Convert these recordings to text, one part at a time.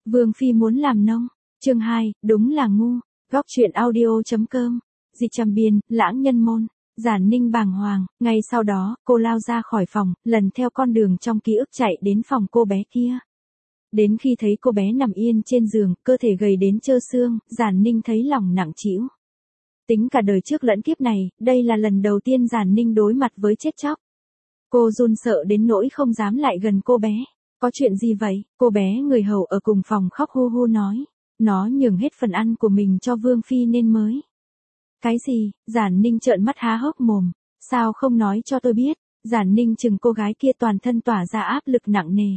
Vương Phi muốn làm nông. Chương 2, đúng là ngu. Góc truyện audio.com. Dịch Trầm Biên, Lãng Nhân Môn. Giản Ninh bàng hoàng, ngay sau đó, cô lao ra khỏi phòng, lần theo con đường trong ký ức chạy đến phòng cô bé kia. Đến khi thấy cô bé nằm yên trên giường, cơ thể gầy đến trơ xương, Giản Ninh thấy lòng nặng trĩu. Tính cả đời trước lẫn kiếp này, đây là lần đầu tiên Giản Ninh đối mặt với chết chóc. Cô run sợ đến nỗi không dám lại gần cô bé. Có chuyện gì vậy? Cô bé người hầu ở cùng phòng khóc hu hu nói. Nó nhường hết phần ăn của mình cho Vương Phi nên mới. Cái gì? Giản Ninh trợn mắt há hốc mồm. Sao không nói cho tôi biết? Giản Ninh chừng cô gái kia toàn thân tỏa ra áp lực nặng nề.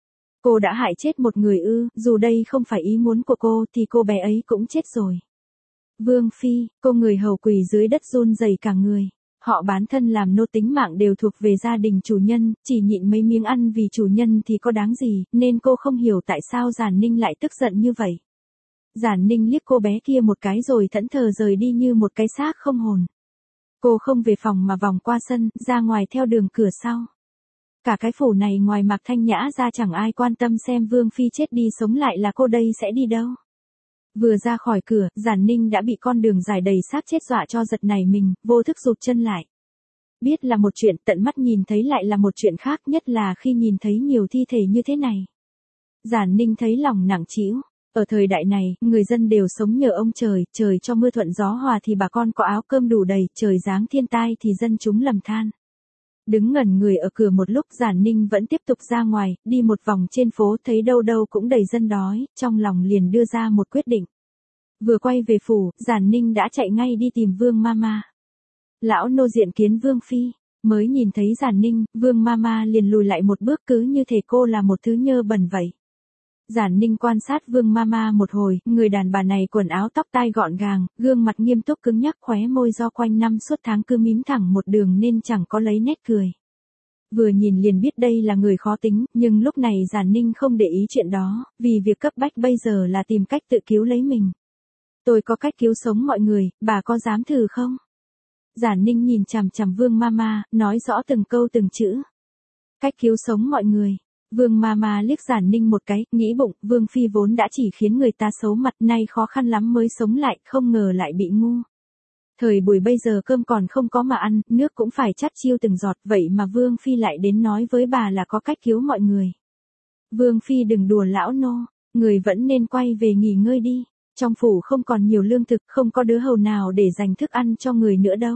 Cô đã hại chết một người ư, dù đây không phải ý muốn của cô thì cô bé ấy cũng chết rồi. Vương Phi, cô người hầu quỳ dưới đất run rẩy cả người. Họ bán thân làm nô, tính mạng đều thuộc về gia đình chủ nhân, chỉ nhịn mấy miếng ăn vì chủ nhân thì có đáng gì, nên cô không hiểu tại sao Giản Ninh lại tức giận như vậy. Giản Ninh liếc cô bé kia một cái rồi thẫn thờ rời đi như một cái xác không hồn. Cô không về phòng mà vòng qua sân, ra ngoài theo đường cửa sau. Cả cái phủ này ngoài Mạc Thanh Nhã ra chẳng ai quan tâm xem Vương Phi chết đi sống lại là cô đây sẽ đi đâu. Vừa ra khỏi cửa, Giản Ninh đã bị con đường dài đầy xác chết dọa cho giật nảy mình, vô thức rụt chân lại. Biết là một chuyện, tận mắt nhìn thấy lại là một chuyện khác, nhất là khi nhìn thấy nhiều thi thể như thế này. Giản Ninh thấy lòng nặng trĩu. Ở thời đại này, người dân đều sống nhờ ông trời, trời cho mưa thuận gió hòa thì bà con có áo cơm đủ đầy, trời giáng thiên tai thì dân chúng lầm than. Đứng ngẩn người ở cửa một lúc, Giản Ninh vẫn tiếp tục ra ngoài, đi một vòng trên phố thấy đâu đâu cũng đầy dân đói, trong lòng liền đưa ra một quyết định. Vừa quay về phủ, Giản Ninh đã chạy ngay đi tìm Vương Mama. Lão nô diện kiến Vương Phi, mới nhìn thấy Giản Ninh, Vương Mama liền lùi lại một bước cứ như thể cô là một thứ nhơ bẩn vậy. Giản Ninh quan sát Vương Mama một hồi, người đàn bà này quần áo tóc tai gọn gàng, gương mặt nghiêm túc cứng nhắc, khóe môi do quanh năm suốt tháng cứ mím thẳng một đường nên chẳng có lấy nét cười. Vừa nhìn liền biết đây là người khó tính, nhưng lúc này Giản Ninh không để ý chuyện đó, vì việc cấp bách bây giờ là tìm cách tự cứu lấy mình. Tôi có cách cứu sống mọi người, bà có dám thử không? Giản Ninh nhìn chằm chằm Vương Mama, nói rõ từng câu từng chữ. Cách cứu sống mọi người. Vương Mama liếc Giản Ninh một cái, nghĩ bụng, Vương Phi vốn đã chỉ khiến người ta xấu mặt, nay khó khăn lắm mới sống lại, không ngờ lại bị ngu. Thời buổi bây giờ cơm còn không có mà ăn, nước cũng phải chắt chiu từng giọt, vậy mà Vương Phi lại đến nói với bà là có cách cứu mọi người. Vương Phi đừng đùa lão nô, người vẫn nên quay về nghỉ ngơi đi, trong phủ không còn nhiều lương thực, không có đứa hầu nào để dành thức ăn cho người nữa đâu.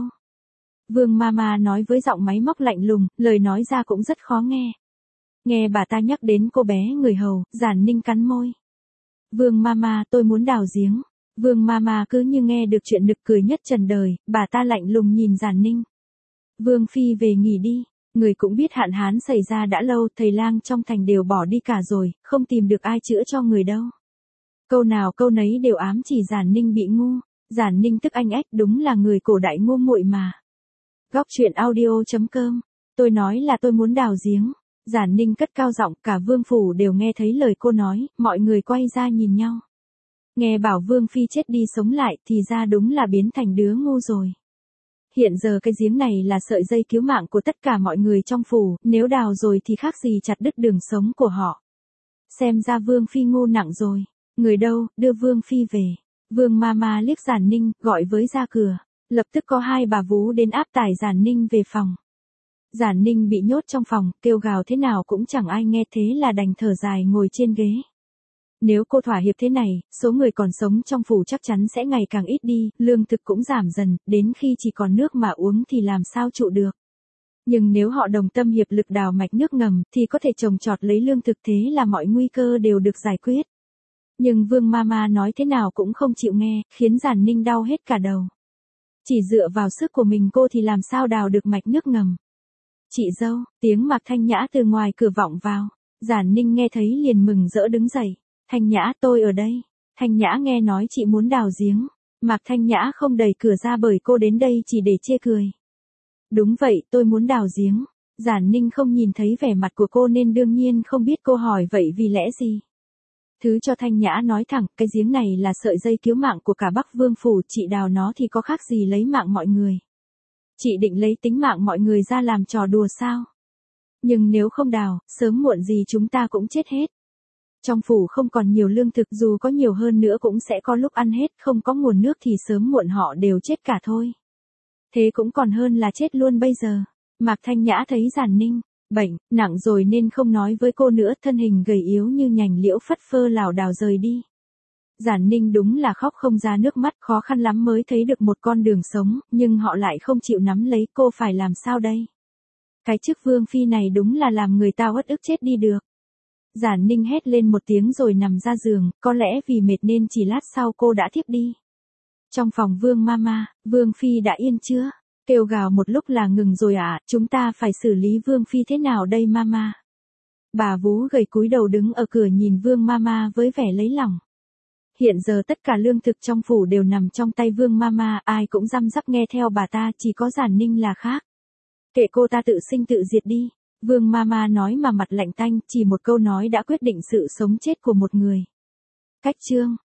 Vương Mama nói với giọng máy móc lạnh lùng, lời nói ra cũng rất khó nghe. Nghe bà ta nhắc đến cô bé người hầu, Giản Ninh cắn môi. Vương Mama, tôi muốn đào giếng. Vương Mama cứ như nghe được chuyện nực cười nhất trần đời, bà ta lạnh lùng nhìn Giản Ninh. Vương Phi về nghỉ đi, người cũng biết hạn hán xảy ra đã lâu, thầy lang trong thành đều bỏ đi cả rồi, không tìm được ai chữa cho người đâu. Câu nào câu nấy đều ám chỉ Giản Ninh bị ngu. Giản Ninh tức anh ếch, đúng là người cổ đại ngu muội mà. Góc truyện audio.com. Tôi nói là tôi muốn đào giếng. Giản Ninh cất cao giọng, cả vương phủ đều nghe thấy lời cô nói, mọi người quay ra nhìn nhau. Nghe bảo Vương Phi chết đi sống lại thì ra đúng là biến thành đứa ngu rồi. Hiện giờ cái giếng này là sợi dây cứu mạng của tất cả mọi người trong phủ, nếu đào rồi thì khác gì chặt đứt đường sống của họ. Xem ra Vương Phi ngu nặng rồi. Người đâu, đưa Vương Phi về. Vương Mama liếc Giản Ninh, gọi với ra cửa. Lập tức có hai bà vú đến áp tải Giản Ninh về phòng. Giản Ninh bị nhốt trong phòng, kêu gào thế nào cũng chẳng ai nghe, thế là đành thở dài ngồi trên ghế. Nếu cô thỏa hiệp thế này, số người còn sống trong phủ chắc chắn sẽ ngày càng ít đi, lương thực cũng giảm dần, đến khi chỉ còn nước mà uống thì làm sao trụ được. Nhưng nếu họ đồng tâm hiệp lực đào mạch nước ngầm, thì có thể trồng trọt lấy lương thực, thế là mọi nguy cơ đều được giải quyết. Nhưng Vương Mama nói thế nào cũng không chịu nghe, khiến Giản Ninh đau hết cả đầu. Chỉ dựa vào sức của mình cô thì làm sao đào được mạch nước ngầm. Chị dâu, tiếng Mạc Thanh Nhã từ ngoài cửa vọng vào. Giản Ninh nghe thấy liền mừng rỡ đứng dậy. Thanh Nhã, tôi ở đây. Thanh Nhã nghe nói chị muốn đào giếng. Mạc Thanh Nhã không đẩy cửa ra bởi cô đến đây chỉ để chê cười. Đúng vậy, tôi muốn đào giếng. Giản Ninh không nhìn thấy vẻ mặt của cô nên đương nhiên không biết cô hỏi vậy vì lẽ gì. Thứ cho Thanh Nhã nói thẳng, cái giếng này là sợi dây cứu mạng của cả Bắc Vương phủ, chị đào nó thì có khác gì lấy mạng mọi người. Chị định lấy tính mạng mọi người ra làm trò đùa sao? Nhưng nếu không đào, sớm muộn gì chúng ta cũng chết hết. Trong phủ không còn nhiều lương thực, dù có nhiều hơn nữa cũng sẽ có lúc ăn hết, không có nguồn nước thì sớm muộn họ đều chết cả thôi. Thế cũng còn hơn là chết luôn bây giờ. Mạc Thanh Nhã thấy Giản Ninh bệnh nặng rồi nên không nói với cô nữa, thân hình gầy yếu như nhành liễu phất phơ lảo đảo rời đi. Giản Ninh đúng là khóc không ra nước mắt, khó khăn lắm mới thấy được một con đường sống, nhưng họ lại không chịu nắm lấy, cô phải làm sao đây? Cái chức vương phi này đúng là làm người ta uất ức chết đi được. Giản Ninh hét lên một tiếng rồi nằm ra giường, có lẽ vì mệt nên chỉ lát sau cô đã thiếp đi. Trong phòng Vương Mama, Vương phi đã yên chưa? Kêu gào một lúc là ngừng rồi ạ, chúng ta phải xử lý Vương phi thế nào đây Mama? Bà vú gầy cúi đầu đứng ở cửa nhìn Vương Mama với vẻ lấy lòng. Hiện giờ tất cả lương thực trong phủ đều nằm trong tay Vương Mama, ai cũng răm rắp nghe theo bà ta, chỉ có Giản Ninh là khác. Kệ cô ta tự sinh tự diệt đi. Vương Mama nói mà mặt lạnh tanh, chỉ một câu nói đã quyết định sự sống chết của một người. Cách chương